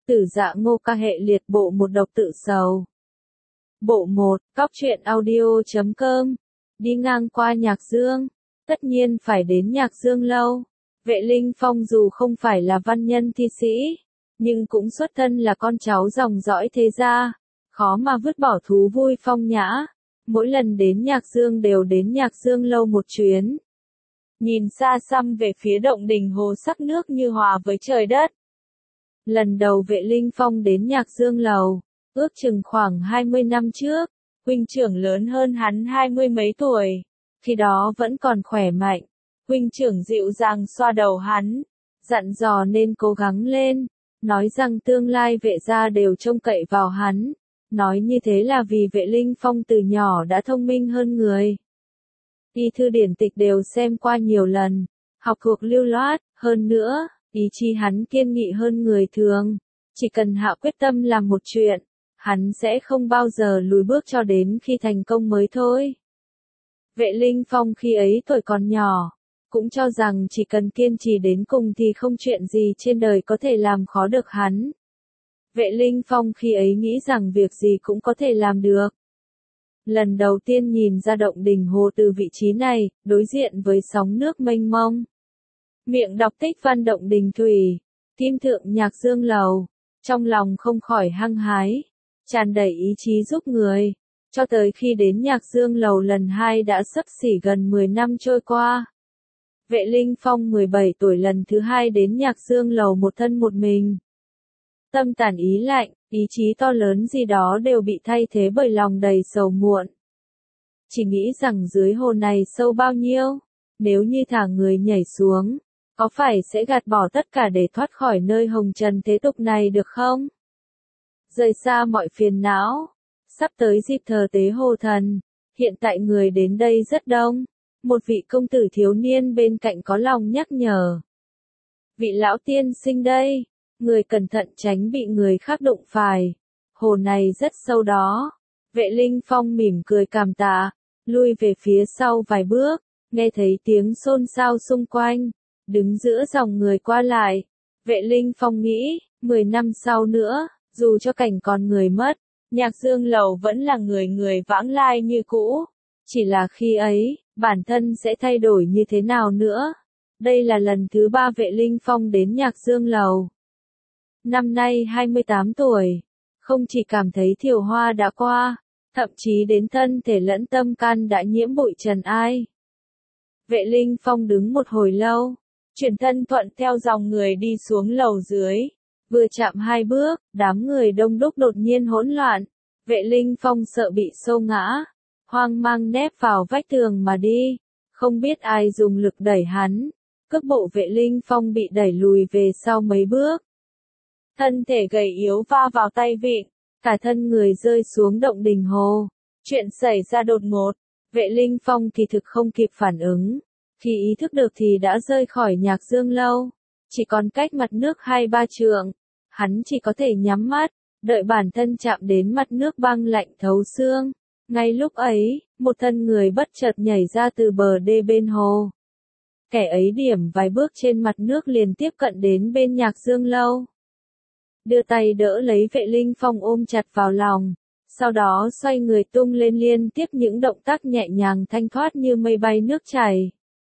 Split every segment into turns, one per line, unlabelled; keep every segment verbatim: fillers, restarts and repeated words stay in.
Tử Dạ Ngô Ca hệ liệt bộ một độc tự sầu. Bộ một, cóc truyện audio chấm com. Đi ngang qua Nhạc Dương, tất nhiên phải đến Nhạc Dương lâu. Vệ Linh Phong dù không phải là văn nhân thi sĩ, nhưng cũng xuất thân là con cháu dòng dõi thế gia, khó mà vứt bỏ thú vui phong nhã. Mỗi lần đến Nhạc Dương đều đến Nhạc Dương lâu một chuyến. Nhìn xa xăm về phía động đình hồ sắc nước như hòa với trời đất. Lần đầu Vệ Linh Phong đến Nhạc Dương lầu, ước chừng khoảng hai mươi năm trước, huynh trưởng lớn hơn hắn hai mươi mấy tuổi, khi đó vẫn còn khỏe mạnh. Huynh trưởng dịu dàng xoa đầu hắn, dặn dò nên cố gắng lên, nói rằng tương lai Vệ gia đều trông cậy vào hắn. Nói như thế là vì Vệ Linh Phong từ nhỏ đã thông minh hơn người. Y thư điển tịch đều xem qua nhiều lần, học thuộc lưu loát, hơn nữa, ý chí hắn kiên nghị hơn người thường. Chỉ cần hạ quyết tâm làm một chuyện, hắn sẽ không bao giờ lùi bước cho đến khi thành công mới thôi. Vệ Linh Phong khi ấy tuổi còn nhỏ, cũng cho rằng chỉ cần kiên trì đến cùng thì không chuyện gì trên đời có thể làm khó được hắn. Vệ Linh Phong khi ấy nghĩ rằng việc gì cũng có thể làm được. Lần đầu tiên nhìn ra động đình hồ từ vị trí này, đối diện với sóng nước mênh mông. Miệng đọc tích văn động đình thủy, kim thượng Nhạc Dương lầu, trong lòng không khỏi hăng hái, tràn đầy ý chí giúp người. Cho tới khi đến Nhạc Dương lầu lần hai đã xấp xỉ gần mười năm trôi qua. Vệ Linh Phong mười bảy tuổi lần thứ hai đến Nhạc Dương lầu một thân một mình. Tâm tản ý lạnh, ý chí to lớn gì đó đều bị thay thế bởi lòng đầy sầu muộn. Chỉ nghĩ rằng dưới hồ này sâu bao nhiêu, nếu như thả người nhảy xuống, có phải sẽ gạt bỏ tất cả để thoát khỏi nơi hồng trần thế tục này được không? Rời xa mọi phiền não, sắp tới dịp thờ tế hồ thần, hiện tại người đến đây rất đông. Một vị công tử thiếu niên bên cạnh có lòng nhắc nhở. Vị lão tiên sinh đây, người cẩn thận tránh bị người khác đụng phải. Hồ này rất sâu đó. Vệ Linh Phong mỉm cười cảm tạ, lui về phía sau vài bước, nghe thấy tiếng xôn xao xung quanh, đứng giữa dòng người qua lại. Vệ Linh Phong nghĩ, mười năm sau nữa, dù cho cảnh con người mất, Nhạc Dương lầu vẫn là người người vãng lai như cũ. Chỉ là khi ấy, bản thân sẽ thay đổi như thế nào nữa. Đây là lần thứ ba Vệ Linh Phong đến Nhạc Dương lầu. Năm nay hai mươi tám tuổi, không chỉ cảm thấy thiều hoa đã qua, thậm chí đến thân thể lẫn tâm can đã nhiễm bụi trần ai. Vệ Linh Phong đứng một hồi lâu, chuyển thân thuận theo dòng người đi xuống lầu dưới. Vừa chạm hai bước, đám người đông đúc đột nhiên hỗn loạn. Vệ Linh Phong sợ bị xô ngã, hoang mang nép vào vách tường mà đi. Không biết ai dùng lực đẩy hắn, cước bộ Vệ Linh Phong bị đẩy lùi về sau mấy bước. Thân thể gầy yếu va vào tay vịn, cả thân người rơi xuống động đình hồ. Chuyện xảy ra đột ngột, Vệ Linh Phong thì thực không kịp phản ứng. Khi ý thức được thì đã rơi khỏi Nhạc Dương lâu, chỉ còn cách mặt nước hai ba trượng. Hắn chỉ có thể nhắm mắt, đợi bản thân chạm đến mặt nước băng lạnh thấu xương. Ngay lúc ấy, một thân người bất chợt nhảy ra từ bờ đê bên hồ. Kẻ ấy điểm vài bước trên mặt nước liền tiếp cận đến bên Nhạc Dương lâu. Đưa tay đỡ lấy Vệ Linh Phong ôm chặt vào lòng, sau đó xoay người tung lên liên tiếp những động tác nhẹ nhàng thanh thoát như mây bay nước chảy.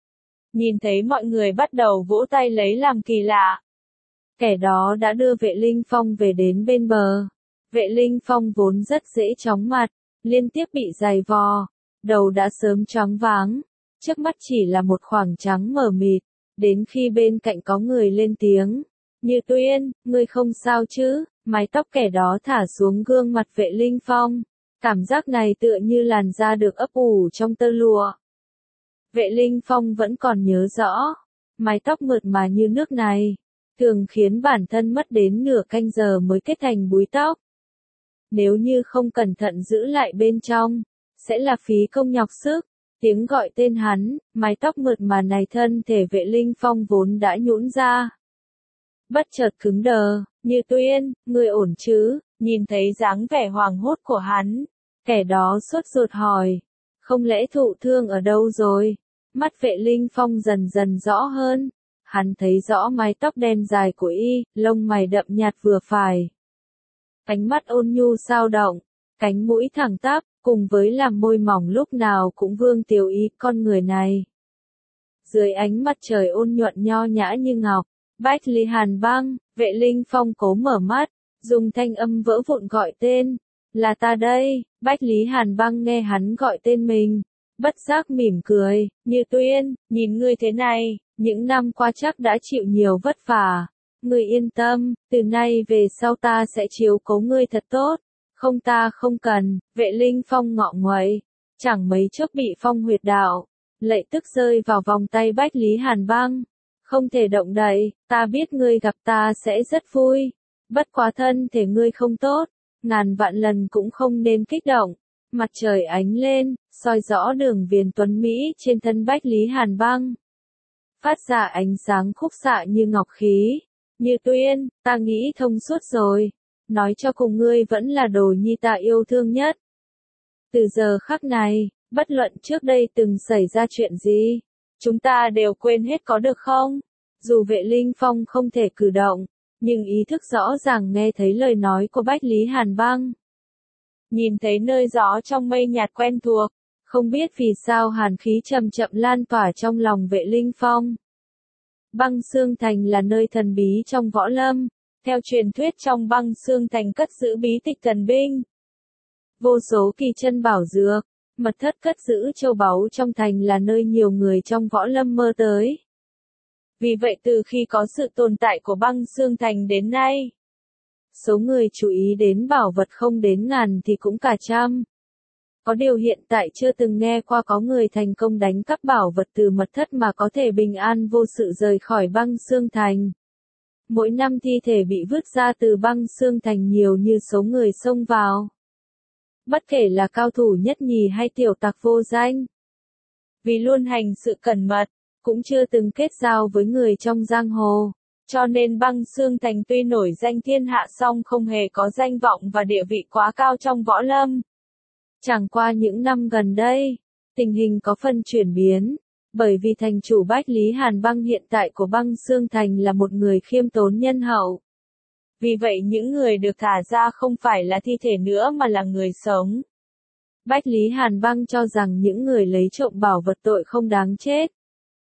Nhìn thấy mọi người bắt đầu vỗ tay lấy làm kỳ lạ. Kẻ đó đã đưa Vệ Linh Phong về đến bên bờ. Vệ Linh Phong vốn rất dễ chóng mặt, liên tiếp bị giày vò, đầu đã sớm choáng váng, trước mắt chỉ là một khoảng trắng mờ mịt, đến khi bên cạnh có người lên tiếng. Như Tuyên, ngươi không sao chứ? Mái tóc kẻ đó thả xuống gương mặt Vệ Linh Phong. Cảm giác này tựa như làn da được ấp ủ trong tơ lụa. Vệ Linh Phong vẫn còn nhớ rõ, mái tóc mượt mà như nước này, thường khiến bản thân mất đến nửa canh giờ mới kết thành búi tóc. Nếu như không cẩn thận giữ lại bên trong, sẽ là phí công nhọc sức. Tiếng gọi tên hắn, mái tóc mượt mà này thân thể Vệ Linh Phong vốn đã nhũn ra. Bất chợt cứng đờ, Như Tuyên, ngươi ổn chứ? Nhìn thấy dáng vẻ hoảng hốt của hắn, kẻ đó sốt ruột hỏi, không lẽ thụ thương ở đâu rồi? Mắt Vệ Linh Phong dần dần rõ hơn, Hắn thấy rõ mái tóc đen dài của y, lông mày đậm nhạt vừa phải. Ánh mắt ôn nhu sao động, cánh mũi thẳng tắp, cùng với làn môi mỏng lúc nào cũng vương tiều ý con người này. Dưới ánh mặt trời ôn nhuận nho nhã như ngọc, Bách Lý Hàn Băng, Vệ Linh Phong cố mở mắt, dùng thanh âm vỡ vụn gọi tên. Là ta đây. Bách Lý Hàn Băng nghe hắn gọi tên mình, bất giác mỉm cười, Như Tuyên, nhìn ngươi thế này, những năm qua chắc đã chịu nhiều vất vả. Ngươi yên tâm, từ nay về sau ta sẽ chiếu cố ngươi thật tốt. Không ta không cần. Vệ Linh Phong ngọ nguậy, chẳng mấy chốc bị phong huyệt đạo, lệ tức rơi vào vòng tay Bách Lý Hàn Băng. Không thể động đậy, ta biết ngươi gặp ta sẽ rất vui. Bất quá thân thể ngươi không tốt, ngàn vạn lần cũng không nên kích động. Mặt trời ánh lên, soi rõ đường viền tuấn Mỹ trên thân Bách Lý Hàn Băng. Phát ra ánh sáng khúc xạ như ngọc khí. Như Tuyên, ta nghĩ thông suốt rồi. Nói cho cùng ngươi vẫn là đồ nhi ta yêu thương nhất. Từ giờ khắc này, bất luận trước đây từng xảy ra chuyện gì, chúng ta đều quên hết có được không? Dù Vệ Linh Phong không thể cử động, nhưng ý thức rõ ràng nghe thấy lời nói của Bách Lý Hàn Băng. Nhìn thấy nơi gió trong mây nhạt quen thuộc, không biết vì sao hàn khí chậm chậm lan tỏa trong lòng Vệ Linh Phong. Băng Xương Thành là nơi thần bí trong võ lâm, theo truyền thuyết trong Băng Xương Thành cất giữ bí tịch thần binh. Vô số kỳ chân bảo dược, mật thất cất giữ châu báu trong thành là nơi nhiều người trong võ lâm mơ tới. Vì vậy từ khi có sự tồn tại của Băng Xương Thành đến nay, số người chú ý đến bảo vật không đến ngàn thì cũng cả trăm. Có điều hiện tại chưa từng nghe qua có người thành công đánh cắp bảo vật từ mật thất mà có thể bình an vô sự rời khỏi Băng Xương Thành. Mỗi năm thi thể bị vứt ra từ Băng Xương Thành nhiều như số người xông vào. Bất kể là cao thủ nhất nhì hay tiểu tặc vô danh. Vì luôn hành sự cẩn mật, cũng chưa từng kết giao với người trong giang hồ, cho nên Băng Xương Thành tuy nổi danh thiên hạ song không hề có danh vọng và địa vị quá cao trong võ lâm. Chẳng qua những năm gần đây, tình hình có phần chuyển biến, bởi vì thành chủ Bách Lý Hàn Băng hiện tại của Băng Xương Thành là một người khiêm tốn nhân hậu. Vì vậy những người được thả ra không phải là thi thể nữa mà là người sống. Bách Lý Hàn Băng cho rằng những người lấy trộm bảo vật tội không đáng chết,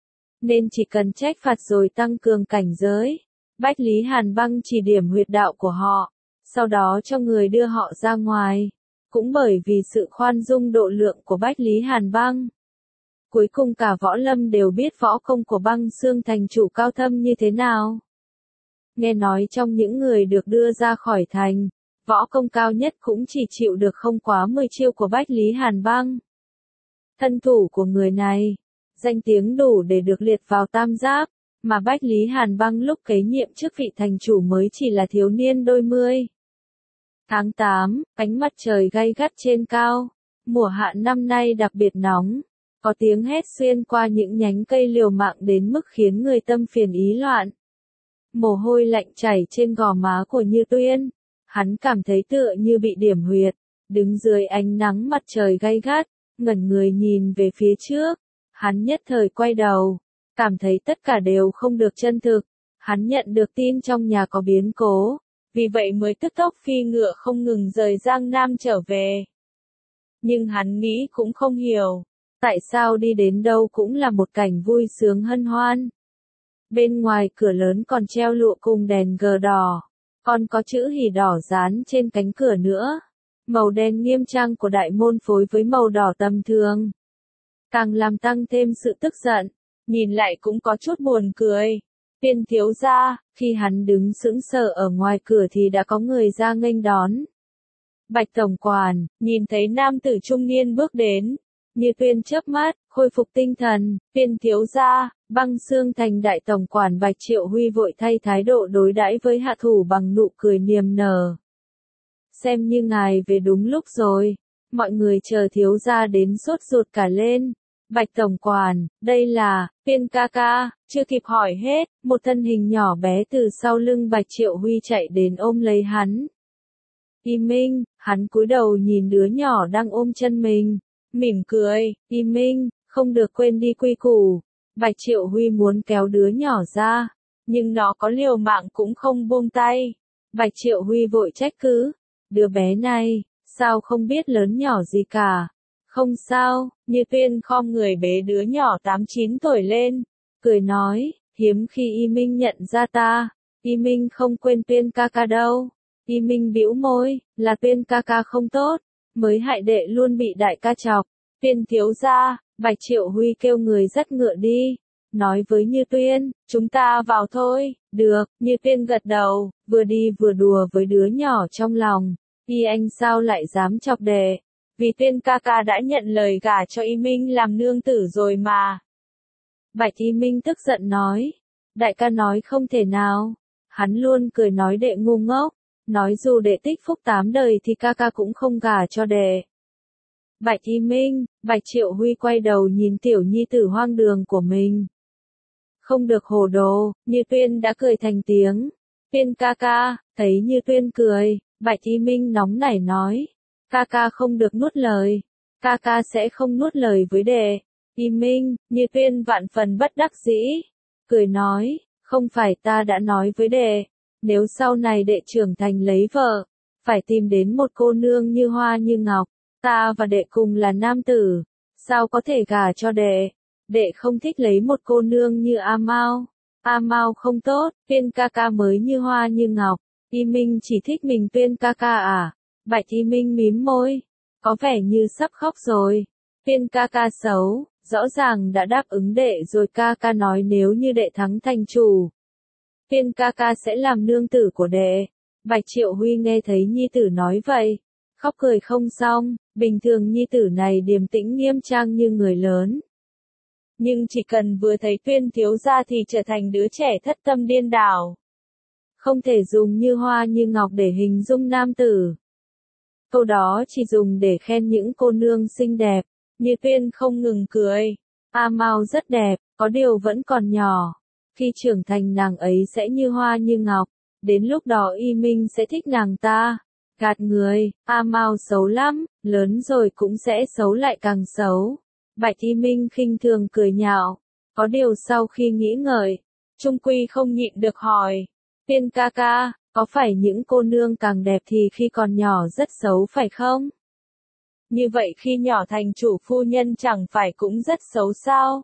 nên chỉ cần trách phạt rồi tăng cường cảnh giới. Bách Lý Hàn Băng chỉ điểm huyệt đạo của họ, sau đó cho người đưa họ ra ngoài. Cũng bởi vì sự khoan dung độ lượng của Bách Lý Hàn Băng, cuối cùng cả võ lâm đều biết võ công của Băng Xương Thành chủ cao thâm như thế nào. Nghe nói trong những người được đưa ra khỏi thành, võ công cao nhất cũng chỉ chịu được không quá mười chiêu của Bách Lý Hàn Băng. Thân thủ của người này, danh tiếng đủ để được liệt vào tam giáp, mà Bách Lý Hàn Băng lúc kế nhiệm chức vị thành chủ mới chỉ là thiếu niên đôi mươi. Tháng tám, ánh mặt trời gay gắt trên cao, mùa hạ năm nay đặc biệt nóng, có tiếng hét xuyên qua những nhánh cây liều mạng đến mức khiến người tâm phiền ý loạn. Mồ hôi lạnh chảy trên gò má của Như Tuyên, hắn cảm thấy tựa như bị điểm huyệt, đứng dưới ánh nắng mặt trời gay gắt, ngẩn người nhìn về phía trước, hắn nhất thời quay đầu, cảm thấy tất cả đều không được chân thực, hắn nhận được tin trong nhà có biến cố. Vì vậy mới tức tốc phi ngựa không ngừng rời Giang Nam trở về. Nhưng hắn nghĩ cũng không hiểu, tại sao đi đến đâu cũng là một cảnh vui sướng hân hoan. Bên ngoài cửa lớn còn treo lụa cùng đèn gờ đỏ, còn có chữ hỉ đỏ dán trên cánh cửa nữa. Màu đen nghiêm trang của đại môn phối với màu đỏ tầm thường, càng làm tăng thêm sự tức giận, nhìn lại cũng có chút buồn cười. Viên thiếu gia, khi hắn đứng sững sờ ở ngoài cửa thì đã có người ra nghênh đón. Bạch tổng quản, nhìn thấy nam tử trung niên bước đến, Như Tuyên chớp mắt, khôi phục tinh thần. Viên thiếu gia, Băng Xương Thành đại tổng quản Bạch Triệu Huy vội thay thái độ đối đãi với hạ thủ bằng nụ cười niềm nở. Xem như ngài về đúng lúc rồi, mọi người chờ thiếu gia đến sốt ruột cả lên. Bạch tổng quản, đây là, Viên ca ca, chưa kịp hỏi hết, một thân hình nhỏ bé từ sau lưng Bạch Triệu Huy chạy đến ôm lấy hắn. Y Minh, hắn cúi đầu nhìn đứa nhỏ đang ôm chân mình, mỉm cười, Y Minh, không được quên đi quy củ, Bạch Triệu Huy muốn kéo đứa nhỏ ra, nhưng nó có liều mạng cũng không buông tay. Bạch Triệu Huy vội trách cứ, đứa bé này, sao không biết lớn nhỏ gì cả. Không sao, Như Tuyên khom người bế đứa nhỏ tám chín tuổi lên, cười nói, hiếm khi Y Minh nhận ra ta, Y Minh không quên Tuyên ca ca đâu. Y Minh bĩu môi, là Tuyên ca ca không tốt, mới hại đệ luôn bị đại ca chọc. Tuyên thiếu gia, Bạch Triệu Huy kêu người dắt ngựa đi, nói với Như Tuyên, chúng ta vào thôi. Được, Như Tuyên gật đầu, vừa đi vừa đùa với đứa nhỏ trong lòng. Y anh sao lại dám chọc đệ? Vì Tuyên ca ca đã nhận lời gả cho Y Minh làm nương tử rồi mà. Bạch Y Minh tức giận nói, đại ca nói không thể nào. Hắn luôn cười nói đệ ngu ngốc, nói dù đệ tích phúc tám đời thì ca ca cũng không gả cho đệ. Bạch Y Minh, Bạch Triệu Huy quay đầu nhìn tiểu nhi tử hoang đường của mình. Không được hồ đồ, Như Tuyên đã cười thành tiếng. Tuyên ca ca, thấy Như Tuyên cười, Bạch Y Minh nóng nảy nói, ca ca không được nuốt lời, ca ca sẽ không nuốt lời với đệ. Y Minh, Như Tuyên vạn phần bất đắc dĩ, cười nói, không phải ta đã nói với đệ, nếu sau này đệ trưởng thành lấy vợ, phải tìm đến một cô nương như hoa như ngọc, ta và đệ cùng là nam tử, sao có thể gả cho đệ, đệ không thích lấy một cô nương như A Mao, A Mao không tốt, Tuyên ca ca mới như hoa như ngọc, Y Minh chỉ thích mình Tuyên ca ca à, Bạch Y Minh mím môi, có vẻ như sắp khóc rồi, Tuyên ca ca xấu, rõ ràng đã đáp ứng đệ rồi ca ca nói nếu như đệ thắng thành chủ. Tuyên ca ca sẽ làm nương tử của đệ. Bạch Triệu Huy nghe thấy nhi tử nói vậy, khóc cười không xong, bình thường nhi tử này điềm tĩnh nghiêm trang như người lớn. Nhưng chỉ cần vừa thấy Tuyên thiếu gia thì trở thành đứa trẻ thất tâm điên đảo. Không thể dùng như hoa như ngọc để hình dung nam tử. Câu đó chỉ dùng để khen những cô nương xinh đẹp. Như Tuyên không ngừng cười. A Mao rất đẹp, có điều vẫn còn nhỏ. Khi trưởng thành nàng ấy sẽ như hoa như ngọc. Đến lúc đó Y Minh sẽ thích nàng ta. Gạt người, A Mao xấu lắm, lớn rồi cũng sẽ xấu lại càng xấu. Bạch Y Minh khinh thường cười nhạo. Có điều sau khi nghĩ ngợi, Trung Quy không nhịn được hỏi. Tuyên ca ca, có phải những cô nương càng đẹp thì khi còn nhỏ rất xấu phải không? Như vậy khi nhỏ thành chủ phu nhân chẳng phải cũng rất xấu sao?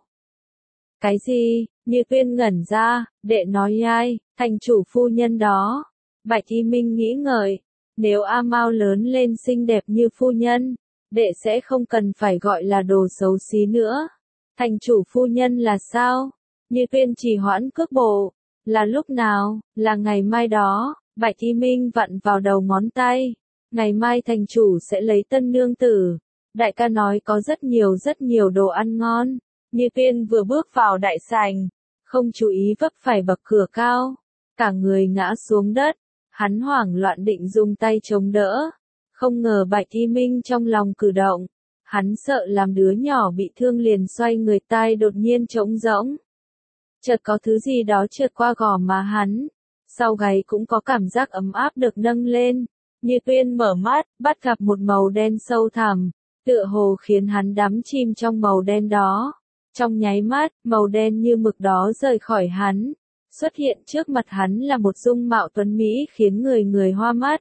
Cái gì? Như Tuyên ngẩn ra, đệ nói ai, thành chủ phu nhân đó. Bạch Y Minh nghĩ ngợi, nếu A Mao lớn lên xinh đẹp như phu nhân, đệ sẽ không cần phải gọi là đồ xấu xí nữa. Thành chủ phu nhân là sao? Như Tuyên trì hoãn cước bộ, là lúc nào, là ngày mai đó, Bạch Y Minh vặn vào đầu ngón tay. Ngày mai thành chủ sẽ lấy tân nương tử. Đại ca nói có rất nhiều rất nhiều đồ ăn ngon. Như Tuyên vừa bước vào đại sảnh, không chú ý vấp phải bậc cửa cao. Cả người ngã xuống đất. Hắn hoảng loạn định dùng tay chống đỡ. Không ngờ Bạch Y Minh trong lòng cử động. Hắn sợ làm đứa nhỏ bị thương liền xoay người tay đột nhiên trống rỗng. Chợt có thứ gì đó trượt qua gò má hắn. Sau gáy cũng có cảm giác ấm áp được nâng lên. Như Tuyên mở mắt, bắt gặp một màu đen sâu thẳm, tựa hồ khiến hắn đắm chìm trong màu đen đó. Trong nháy mắt, màu đen như mực đó rời khỏi hắn. Xuất hiện trước mặt hắn là một dung mạo tuấn mỹ khiến người người hoa mắt.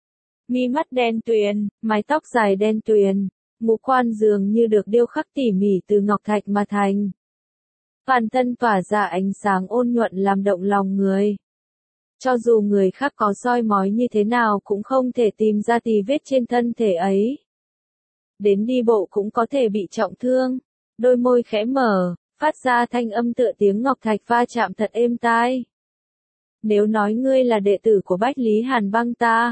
Mi mắt đen tuyền, mái tóc dài đen tuyền, ngũ quan dường như được điêu khắc tỉ mỉ từ ngọc thạch mà thành. Toàn thân tỏa ra ánh sáng ôn nhuận làm động lòng người. Cho dù người khác có soi mói như thế nào cũng không thể tìm ra tì vết trên thân thể ấy. Đến đi bộ cũng có thể bị trọng thương. Đôi môi khẽ mở, phát ra thanh âm tựa tiếng ngọc thạch va chạm thật êm tai. Nếu nói ngươi là đệ tử của Bách Lý Hàn Băng ta,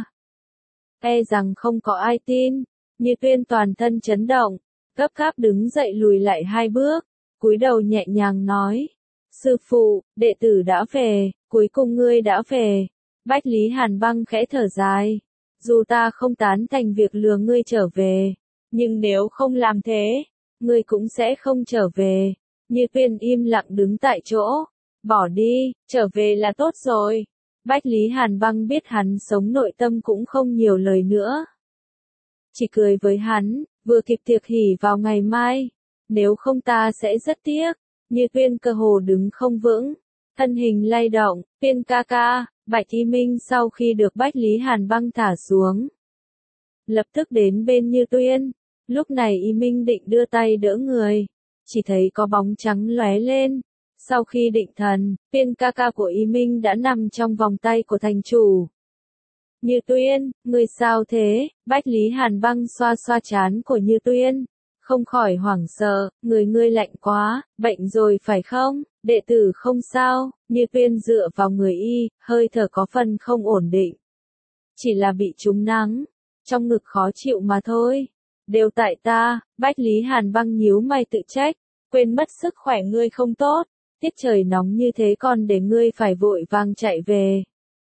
e rằng không có ai tin. Như Tuyên toàn thân chấn động, gấp gáp đứng dậy lùi lại hai bước, cúi đầu nhẹ nhàng nói. Sư phụ, đệ tử đã về, cuối cùng ngươi đã về. Bách Lý Hàn Băng khẽ thở dài. Dù ta không tán thành việc lừa ngươi trở về, nhưng nếu không làm thế, ngươi cũng sẽ không trở về. Như Tuyên im lặng đứng tại chỗ. Bỏ đi, trở về là tốt rồi. Bách Lý Hàn Băng biết hắn sống nội tâm cũng không nhiều lời nữa. Chỉ cười với hắn, vừa kịp tiệc hỉ vào ngày mai. Nếu không ta sẽ rất tiếc. Như Tuyên cơ hồ đứng không vững, thân hình lay động, Tuyên ca ca, Bạch Y Minh sau khi được Bách Lý Hàn Băng thả xuống, lập tức đến bên Như Tuyên, lúc này Y Minh định đưa tay đỡ người, chỉ thấy có bóng trắng lóe lên, sau khi định thần, Tuyên ca ca của Y Minh đã nằm trong vòng tay của thành chủ. Như Tuyên, người sao thế? Bách Lý Hàn Băng xoa xoa trán của Như Tuyên, không khỏi hoảng sợ, người ngươi lạnh quá, bệnh rồi phải không? Đệ tử không sao, Như Tuyên dựa vào người y, hơi thở có phần không ổn định. Chỉ là bị trúng nắng, trong ngực khó chịu mà thôi. Đều tại ta, Bách Lý Hàn Băng nhíu mày tự trách, quên mất sức khỏe ngươi không tốt, tiết trời nóng như thế còn để ngươi phải vội vàng chạy về.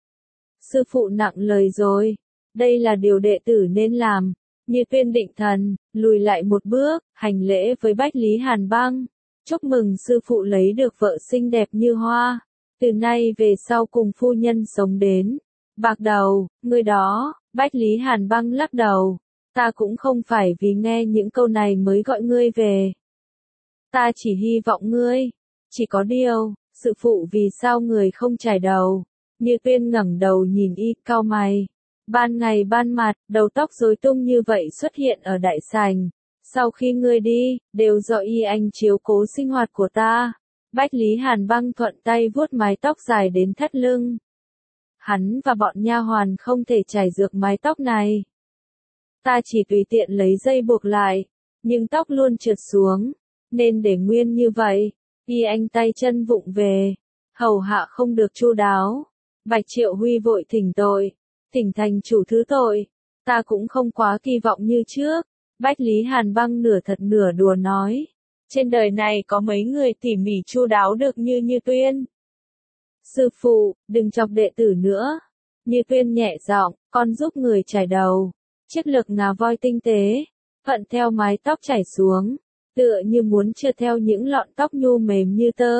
Sư phụ nặng lời rồi, đây là điều đệ tử nên làm. Như Tuyên định thần, lùi lại một bước, hành lễ với Bách Lý Hàn Băng. Chúc mừng sư phụ lấy được vợ xinh đẹp như hoa. Từ nay về sau cùng phu nhân sống đến. Bạc đầu, người đó, Bách Lý Hàn Băng lắc đầu. Ta cũng không phải vì nghe những câu này mới gọi ngươi về. Ta chỉ hy vọng ngươi. Chỉ có điều, sư phụ vì sao người không chải đầu. Như Tuyên ngẩng đầu nhìn y, cau mày. Ban ngày ban mặt, đầu tóc rối tung như vậy xuất hiện ở đại sảnh. Sau khi ngươi đi, đều do y anh chiếu cố sinh hoạt của ta. Bách Lý Hàn Băng thuận tay vuốt mái tóc dài đến thắt lưng. Hắn và bọn nha hoàn không thể chải dược mái tóc này. Ta chỉ tùy tiện lấy dây buộc lại, nhưng tóc luôn trượt xuống, nên để nguyên như vậy. Y anh tay chân vụng về, hầu hạ không được chu đáo. Bạch Triệu Huy vội thỉnh tội. Thỉnh thành chủ thứ tội, ta cũng không quá kỳ vọng như trước. Bách Lý Hàn Băng nửa thật nửa đùa nói, trên đời này có mấy người tỉ mỉ chu đáo được như Như Tuyên. Sư phụ, đừng chọc đệ tử nữa. Như Tuyên nhẹ giọng, con giúp người chải đầu. Chiếc lược ngà voi tinh tế, thuận theo mái tóc chảy xuống, tựa như muốn trượt theo những lọn tóc nhu mềm như tơ.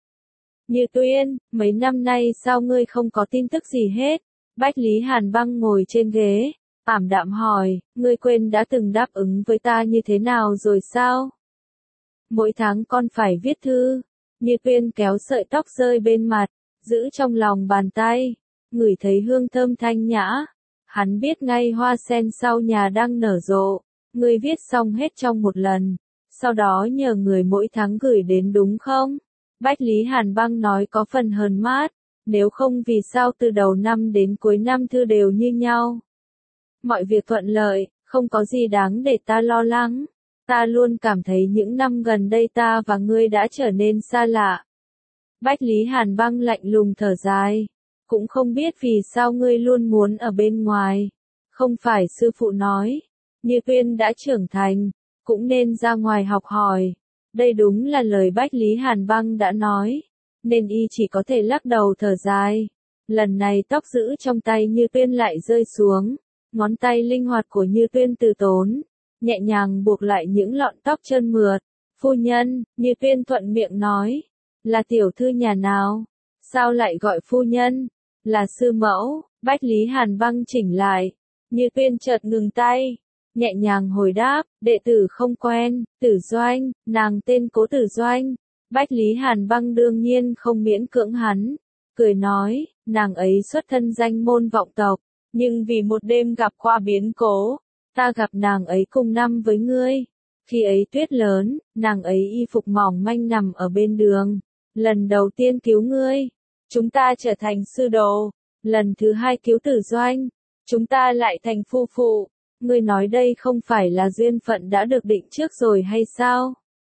Như Tuyên, mấy năm nay sao ngươi không có tin tức gì hết? Bách Lý Hàn Băng ngồi trên ghế, ảm đạm hỏi, ngươi quên đã từng đáp ứng với ta như thế nào rồi sao? Mỗi tháng con phải viết thư. Như Tuyên kéo sợi tóc rơi bên mặt, giữ trong lòng bàn tay, ngửi thấy hương thơm thanh nhã. Hắn biết ngay hoa sen sau nhà đang nở rộ, ngươi viết xong hết trong một lần, sau đó nhờ người mỗi tháng gửi đến đúng không? Bách Lý Hàn Băng nói có phần hờn mát. Nếu không vì sao từ đầu năm đến cuối năm thư đều như nhau. Mọi việc thuận lợi, không có gì đáng để ta lo lắng. Ta luôn cảm thấy những năm gần đây ta và ngươi đã trở nên xa lạ. Bách Lý Hàn Băng lạnh lùng thở dài. Cũng không biết vì sao ngươi luôn muốn ở bên ngoài. Không phải sư phụ nói, Như Tuyên đã trưởng thành, cũng nên ra ngoài học hỏi. Đây đúng là lời Bách Lý Hàn Băng đã nói. Nên y chỉ có thể lắc đầu thở dài. Lần này tóc giữ trong tay Như Tuyên lại rơi xuống. Ngón tay linh hoạt của Như Tuyên từ tốn, nhẹ nhàng buộc lại những lọn tóc trơn mượt. Phu nhân, Như Tuyên thuận miệng nói. Là tiểu thư nhà nào? Sao lại gọi phu nhân? Là sư mẫu. Bách Lý Hàn Băng chỉnh lại. Như Tuyên chợt ngừng tay, nhẹ nhàng hồi đáp, đệ tử không quen. Tử Doanh, nàng tên Cố Tử Doanh. Bách Lý Hàn Băng đương nhiên không miễn cưỡng hắn, cười nói, nàng ấy xuất thân danh môn vọng tộc, nhưng vì một đêm gặp qua biến cố, ta gặp nàng ấy cùng năm với ngươi. Khi ấy tuyết lớn, nàng ấy y phục mỏng manh nằm ở bên đường, lần đầu tiên cứu ngươi, chúng ta trở thành sư đồ, lần thứ hai cứu Tử Doanh, chúng ta lại thành phu phụ. Ngươi nói đây không phải là duyên phận đã được định trước rồi hay sao?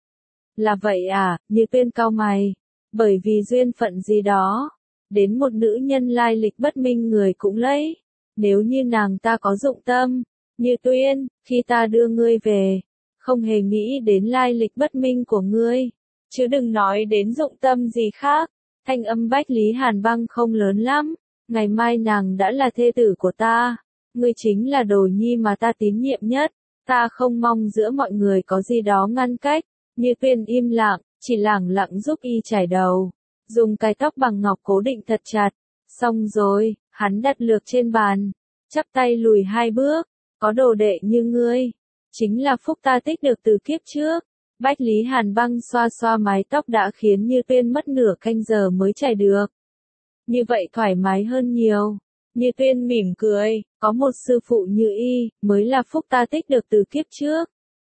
Là vậy à? Như Tuyên cau mày. Bởi vì duyên phận gì đó, đến một nữ nhân lai lịch bất minh người cũng lấy. Nếu như nàng ta có dụng tâm, Như Tuyên, khi ta đưa ngươi về, không hề nghĩ đến lai lịch bất minh của ngươi, chứ đừng nói đến dụng tâm gì khác. Thanh âm Bách Lý Hàn Băng không lớn lắm. Ngày mai nàng đã là thê tử của ta, ngươi chính là đồ nhi mà ta tín nhiệm nhất. Ta không mong giữa mọi người có gì đó ngăn cách. Như Tuyên im lặng, chỉ lẳng lặng giúp y chải đầu, dùng cái tóc bằng ngọc cố định thật chặt. Xong rồi, hắn đặt lược trên bàn, chắp tay lùi hai bước, có đồ đệ như ngươi, chính là phúc ta tích được từ kiếp trước. Bách Lý Hàn Băng xoa xoa mái tóc đã khiến Như Tuyên mất nửa canh giờ mới chải được. Như vậy thoải mái hơn nhiều. Như Tuyên mỉm cười, có một sư phụ như y, mới là phúc ta tích được từ kiếp trước.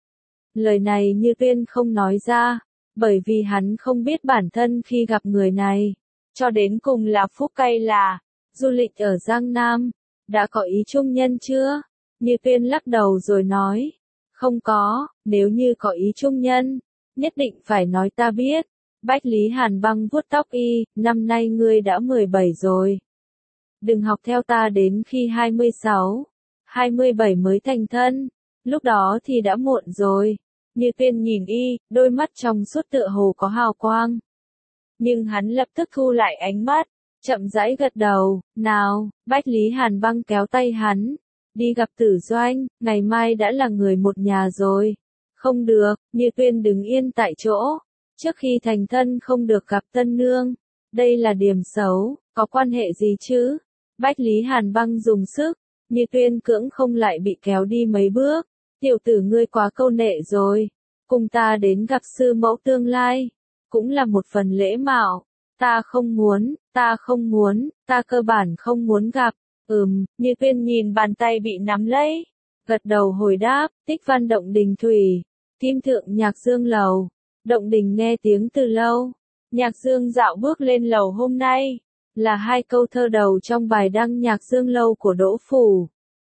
Lời này Như Tuyên không nói ra, bởi vì hắn không biết bản thân khi gặp người này, cho đến cùng là phúc hay là du lịch ở Giang Nam, đã có ý chung nhân chưa? Như Tuyên lắc đầu rồi nói, không có, nếu như có ý chung nhân, nhất định phải nói ta biết. Bách Lý Hàn Băng vuốt tóc y, năm nay ngươi đã mười bảy rồi. Đừng học theo ta đến khi hai mươi sáu, hai mươi bảy mới thành thân, lúc đó thì đã muộn rồi. Như Tuyên nhìn y, đôi mắt trong suốt tựa hồ có hào quang. Nhưng hắn lập tức thu lại ánh mắt, chậm rãi gật đầu, nào, Bách Lý Hàn Băng kéo tay hắn, đi gặp Tử Doanh, ngày mai đã là người một nhà rồi. Không được, Như Tuyên đứng yên tại chỗ, trước khi thành thân không được gặp tân nương, đây là điểm xấu, có quan hệ gì chứ? Bách Lý Hàn Băng dùng sức, Như Tuyên cưỡng không lại bị kéo đi mấy bước, tiểu tử ngươi quá câu nệ rồi, cùng ta đến gặp sư mẫu tương lai, cũng là một phần lễ mạo, ta không muốn, ta không muốn, ta cơ bản không muốn gặp. Ừm, Như Tuyên nhìn bàn tay bị nắm lấy, gật đầu hồi đáp, Tích Văn Động Đình Thủy, Kim Thượng Nhạc Dương Lầu. Động Đình nghe tiếng từ lâu, Nhạc Dương dạo bước lên lầu hôm nay, là hai câu thơ đầu trong bài Đăng Nhạc Dương Lâu của Đỗ Phủ.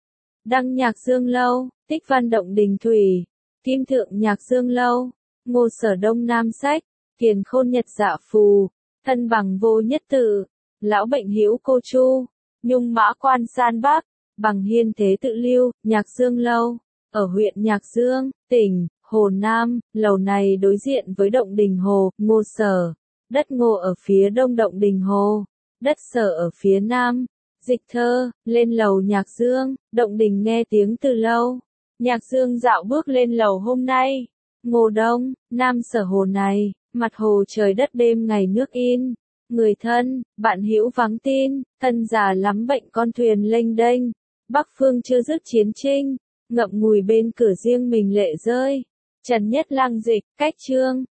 Đăng Nhạc Dương Lâu, Tích Văn Động Đình Thủy, Kim Thượng Nhạc Dương Lâu, Ngô Sở Đông Nam Sách, Tiền Khôn Nhật Dạ Phù, Thân Bằng Vô Nhất Tự, Lão Bệnh Hữu Cô Chu, Nhung Mã Quan San Bắc, Bằng Hiên Thế Tự Lưu, Nhạc Dương Lâu, ở huyện Nhạc Dương, tỉnh Hồ Nam. Lầu này đối diện với Động Đình Hồ, Ngô Sở. Đất Ngô ở phía đông Động Đình Hồ, đất Sở ở phía nam. Dịch thơ, lên lầu Nhạc Dương, Động Đình nghe tiếng từ lâu. Nhạc Dương dạo bước lên lầu hôm nay. Ngô Đông, Nam Sở hồ này, mặt hồ trời đất đêm ngày nước in. Người thân, bạn hữu vắng tin, thân già lắm bệnh con thuyền lênh đênh. Bắc phương chưa dứt chiến trinh, ngậm ngùi bên cửa riêng mình lệ rơi. Trần Nhất Lăng Dịch, cách chương.